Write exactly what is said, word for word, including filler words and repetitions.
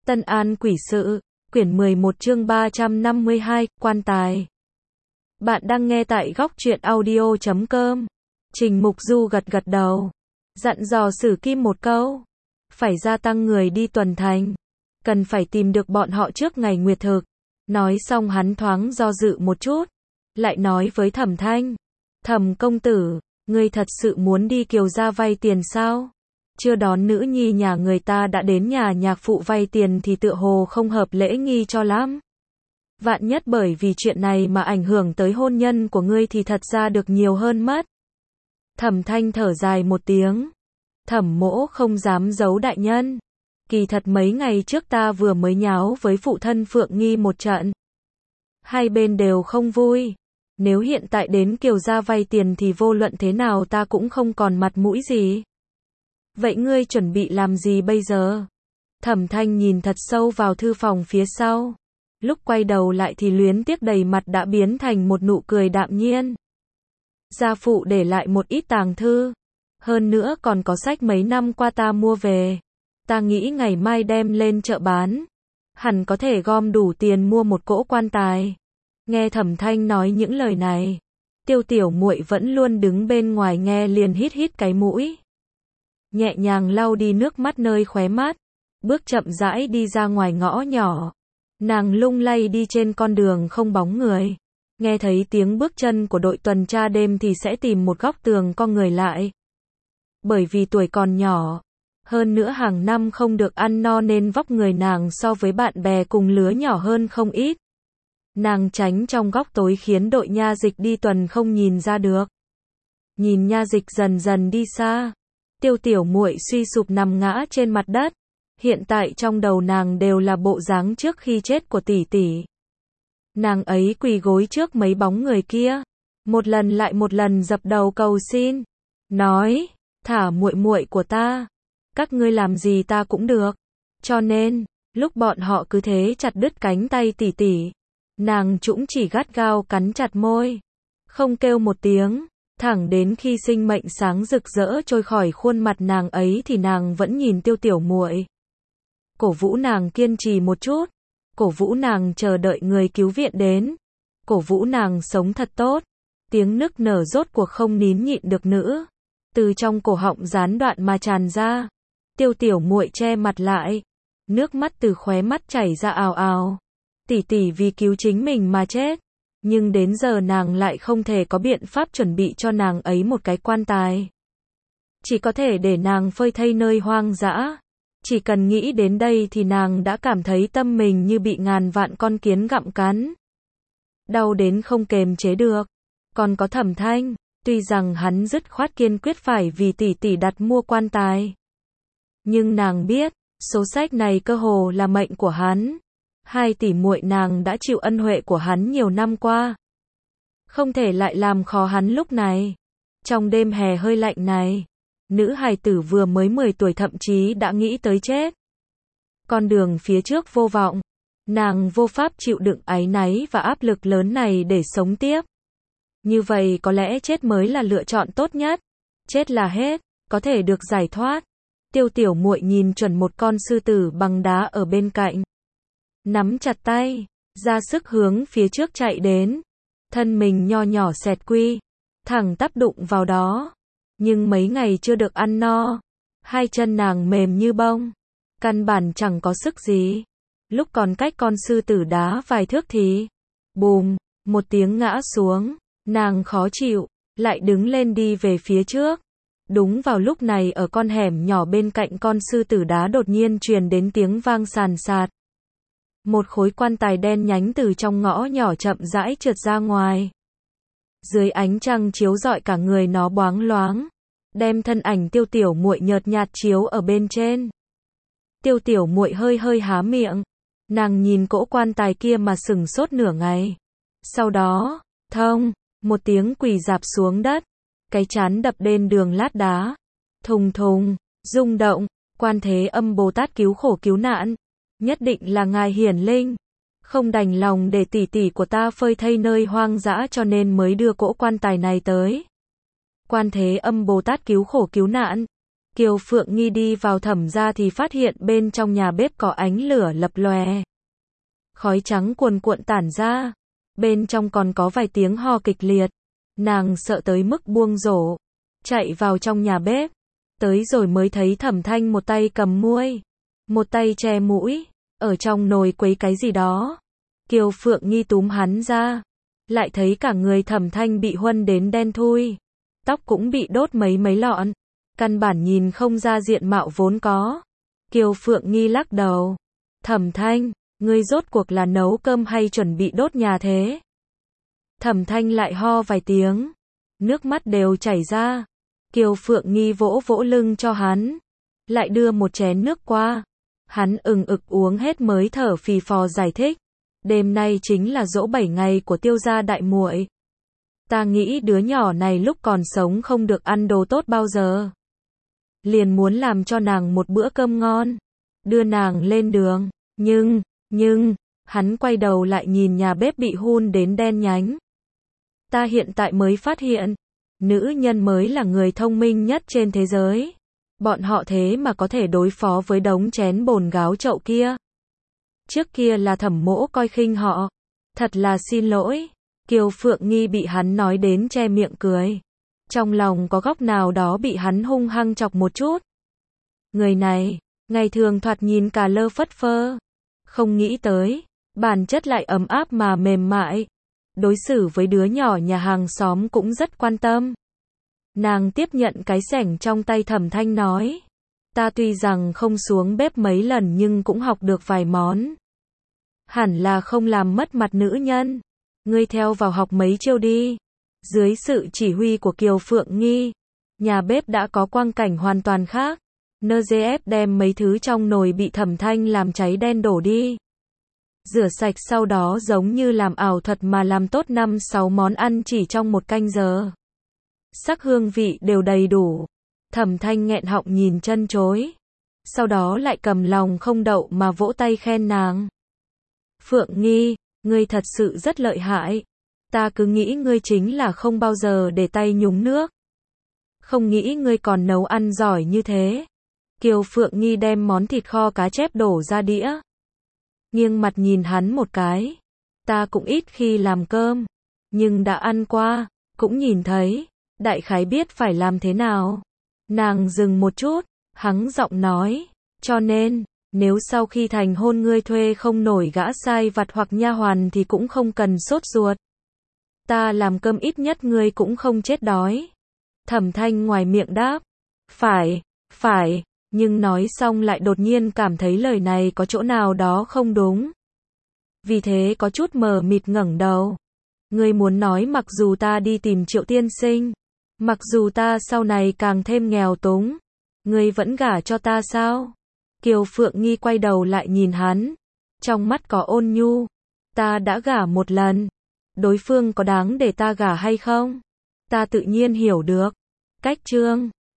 Tân An Quỷ Sự, quyển mười một chương ba trăm năm mươi hai, quan tài. Bạn đang nghe tại góc truyện audio chấm com. Trình Mục Du gật gật đầu, dặn dò Sử Kim một câu. Phải gia tăng người đi tuần thành. Cần phải tìm được bọn họ trước ngày nguyệt thực. Nói xong hắn thoáng do dự một chút. Lại nói với Thẩm Thanh. Thẩm công tử, ngươi thật sự muốn đi Kiều gia vay tiền sao? Chưa đón nữ nhi nhà người ta đã đến nhà nhạc phụ vay tiền thì tựa hồ không hợp lễ nghi cho lắm. Vạn nhất bởi vì chuyện này mà ảnh hưởng tới hôn nhân của ngươi thì thật ra được nhiều hơn mất. Thẩm Thanh thở dài một tiếng. Thẩm mỗ không dám giấu đại nhân. Kỳ thật mấy ngày trước ta vừa mới nháo với phụ thân Phượng Nghi một trận. Hai bên đều không vui. Nếu hiện tại đến Kiều gia vay tiền thì vô luận thế nào ta cũng không còn mặt mũi gì. Vậy ngươi chuẩn bị làm gì bây giờ? Thẩm Thanh nhìn thật sâu vào thư phòng phía sau. Lúc quay đầu lại thì luyến tiếc đầy mặt đã biến thành một nụ cười đạm nhiên. Gia phụ để lại một ít tàng thư. Hơn nữa còn có sách mấy năm qua ta mua về. Ta nghĩ ngày mai đem lên chợ bán. Hẳn có thể gom đủ tiền mua một cỗ quan tài. Nghe Thẩm Thanh nói những lời này. Tiêu Tiểu Muội vẫn luôn đứng bên ngoài nghe liền hít hít cái mũi. Nhẹ nhàng lau đi nước mắt nơi khóe mắt, bước chậm rãi đi ra ngoài ngõ nhỏ. Nàng lung lay đi trên con đường không bóng người. Nghe thấy tiếng bước chân của đội tuần tra đêm thì sẽ tìm một góc tường co người lại. Bởi vì tuổi còn nhỏ, hơn nữa hàng năm không được ăn no nên vóc người nàng so với bạn bè cùng lứa nhỏ hơn không ít. Nàng tránh trong góc tối khiến đội nha dịch đi tuần không nhìn ra được. Nhìn nha dịch dần dần đi xa. Tiêu Tiểu Muội suy sụp nằm ngã trên mặt đất. Hiện tại trong đầu nàng đều là bộ dáng trước khi chết của tỷ tỷ. Nàng ấy quỳ gối trước mấy bóng người kia, một lần lại một lần dập đầu cầu xin, nói: "Thả muội muội của ta, các ngươi làm gì ta cũng được." Cho nên, lúc bọn họ cứ thế chặt đứt cánh tay tỷ tỷ, nàng cũng chỉ gắt gao cắn chặt môi, không kêu một tiếng. Thẳng đến khi sinh mệnh sáng rực rỡ trôi khỏi khuôn mặt nàng ấy thì nàng vẫn nhìn Tiêu Tiểu Muội. Cổ vũ nàng kiên trì một chút, cổ vũ nàng chờ đợi người cứu viện đến, cổ vũ nàng sống thật tốt. Tiếng nức nở rốt cuộc không nín nhịn được nữa, từ trong cổ họng gián đoạn mà tràn ra. Tiêu Tiểu Muội che mặt lại, nước mắt từ khóe mắt chảy ra ào ào. Tỷ tỷ vì cứu chính mình mà chết. Nhưng đến giờ nàng lại không thể có biện pháp chuẩn bị cho nàng ấy một cái quan tài. Chỉ có thể để nàng phơi thây nơi hoang dã. Chỉ cần nghĩ đến đây thì nàng đã cảm thấy tâm mình như bị ngàn vạn con kiến gặm cắn. Đau đến không kềm chế được. Còn có Thẩm Thanh, tuy rằng hắn dứt khoát kiên quyết phải vì tỷ tỷ đặt mua quan tài. Nhưng nàng biết, số sách này cơ hồ là mệnh của hắn. Hai tỷ muội nàng đã chịu ân huệ của hắn nhiều năm qua. Không thể lại làm khó hắn lúc này. Trong đêm hè hơi lạnh này, nữ hài tử vừa mới mười tuổi thậm chí đã nghĩ tới chết. Con đường phía trước vô vọng, nàng vô pháp chịu đựng áy náy và áp lực lớn này để sống tiếp. Như vậy có lẽ chết mới là lựa chọn tốt nhất. Chết là hết, có thể được giải thoát. Tiêu Tiểu Muội nhìn chuẩn một con sư tử bằng đá ở bên cạnh. Nắm chặt tay, ra sức hướng phía trước chạy đến. Thân mình nho nhỏ xẹt quy, thẳng tắp đụng vào đó. Nhưng mấy ngày chưa được ăn no, hai chân nàng mềm như bông, căn bản chẳng có sức gì. Lúc còn cách con sư tử đá vài thước thì, bùm, một tiếng ngã xuống, nàng khó chịu, lại đứng lên đi về phía trước. Đúng vào lúc này ở con hẻm nhỏ bên cạnh con sư tử đá đột nhiên truyền đến tiếng vang sàn sạt. Một khối quan tài đen nhánh từ trong ngõ nhỏ chậm rãi trượt ra ngoài. Dưới ánh trăng chiếu rọi cả người nó boáng loáng, đem thân ảnh Tiêu Tiểu Muội nhợt nhạt chiếu ở bên trên. Tiêu Tiểu Muội hơi hơi há miệng, nàng nhìn cỗ quan tài kia mà sửng sốt nửa ngày. Sau đó, thông, một tiếng quỳ rạp xuống đất, cái trán đập lên đường lát đá. Thùng thùng, rung động, Quan Thế Âm Bồ Tát cứu khổ cứu nạn. Nhất định là ngài hiển linh, không đành lòng để tỷ tỷ của ta phơi thây nơi hoang dã cho nên mới đưa cỗ quan tài này tới. Quan Thế Âm Bồ Tát cứu khổ cứu nạn, Kiều Phượng Nghi đi vào Thẩm gia thì phát hiện bên trong nhà bếp có ánh lửa lập lòe. Khói trắng cuồn cuộn tản ra. Bên trong còn có vài tiếng ho kịch liệt. Nàng sợ tới mức buông rổ. Chạy vào trong nhà bếp. Tới rồi mới thấy Thẩm Thanh một tay cầm muôi. Một tay che mũi. Ở trong nồi quấy cái gì đó. Kiều Phượng Nghi túm hắn ra. Lại thấy cả người Thẩm Thanh bị huân đến đen thui. Tóc cũng bị đốt mấy mấy lọn. Căn bản nhìn không ra diện mạo vốn có. Kiều Phượng Nghi lắc đầu. Thẩm Thanh, ngươi rốt cuộc là nấu cơm hay chuẩn bị đốt nhà thế? Thẩm Thanh lại ho vài tiếng. Nước mắt đều chảy ra. Kiều Phượng Nghi vỗ vỗ lưng cho hắn. Lại đưa một chén nước qua. Hắn ừng ực uống hết mới thở phì phò giải thích. Đêm nay chính là giỗ bảy ngày của Tiêu gia đại muội. Ta nghĩ đứa nhỏ này lúc còn sống không được ăn đồ tốt bao giờ. Liền muốn làm cho nàng một bữa cơm ngon. Đưa nàng lên đường. Nhưng, nhưng, hắn quay đầu lại nhìn nhà bếp bị hun đến đen nhánh. Ta hiện tại mới phát hiện. Nữ nhân mới là người thông minh nhất trên thế giới. Bọn họ thế mà có thể đối phó với đống chén bồn gáo chậu kia. Trước kia là Thẩm Mỗ coi khinh họ. Thật là xin lỗi. Kiều Phượng Nghi bị hắn nói đến che miệng cười. Trong lòng có góc nào đó bị hắn hung hăng chọc một chút. Người này, ngày thường thoạt nhìn cà lơ phất phơ. Không nghĩ tới, bản chất lại ấm áp mà mềm mại. Đối xử với đứa nhỏ nhà hàng xóm cũng rất quan tâm. Nàng tiếp nhận cái xẻng trong tay Thẩm Thanh nói. Ta tuy rằng không xuống bếp mấy lần nhưng cũng học được vài món. Hẳn là không làm mất mặt nữ nhân. Ngươi theo vào học mấy chiêu đi. Dưới sự chỉ huy của Kiều Phượng Nghi, nhà bếp đã có quang cảnh hoàn toàn khác. en giê ép đem mấy thứ trong nồi bị Thẩm Thanh làm cháy đen đổ đi. Rửa sạch sau đó giống như làm ảo thuật mà làm tốt năm sáu món ăn chỉ trong một canh giờ. Sắc hương vị đều đầy đủ. Thẩm Thanh nghẹn họng nhìn chân chối. Sau đó lại cầm lòng không đậu mà vỗ tay khen nàng. Phượng Nghi, ngươi thật sự rất lợi hại. Ta cứ nghĩ ngươi chính là không bao giờ để tay nhúng nước. Không nghĩ ngươi còn nấu ăn giỏi như thế. Kiều Phượng Nghi đem món thịt kho cá chép đổ ra đĩa. Nghiêng mặt nhìn hắn một cái. Ta cũng ít khi làm cơm. Nhưng đã ăn qua, cũng nhìn thấy. Đại khái biết phải làm thế nào. Nàng dừng một chút, hắng giọng nói. Cho nên, nếu sau khi thành hôn ngươi thuê không nổi gã sai vặt hoặc nha hoàn thì cũng không cần sốt ruột. Ta làm cơm ít nhất ngươi cũng không chết đói. Thẩm Thanh ngoài miệng đáp. Phải, phải, nhưng nói xong lại đột nhiên cảm thấy lời này có chỗ nào đó không đúng. Vì thế có chút mờ mịt ngẩng đầu. Ngươi muốn nói mặc dù ta đi tìm Triệu tiên sinh, mặc dù ta sau này càng thêm nghèo túng, ngươi vẫn gả cho ta sao? Kiều Phượng Nghi quay đầu lại nhìn hắn. Trong mắt có ôn nhu. Ta đã gả một lần. Đối phương có đáng để ta gả hay không? Ta tự nhiên hiểu được. Cách Trương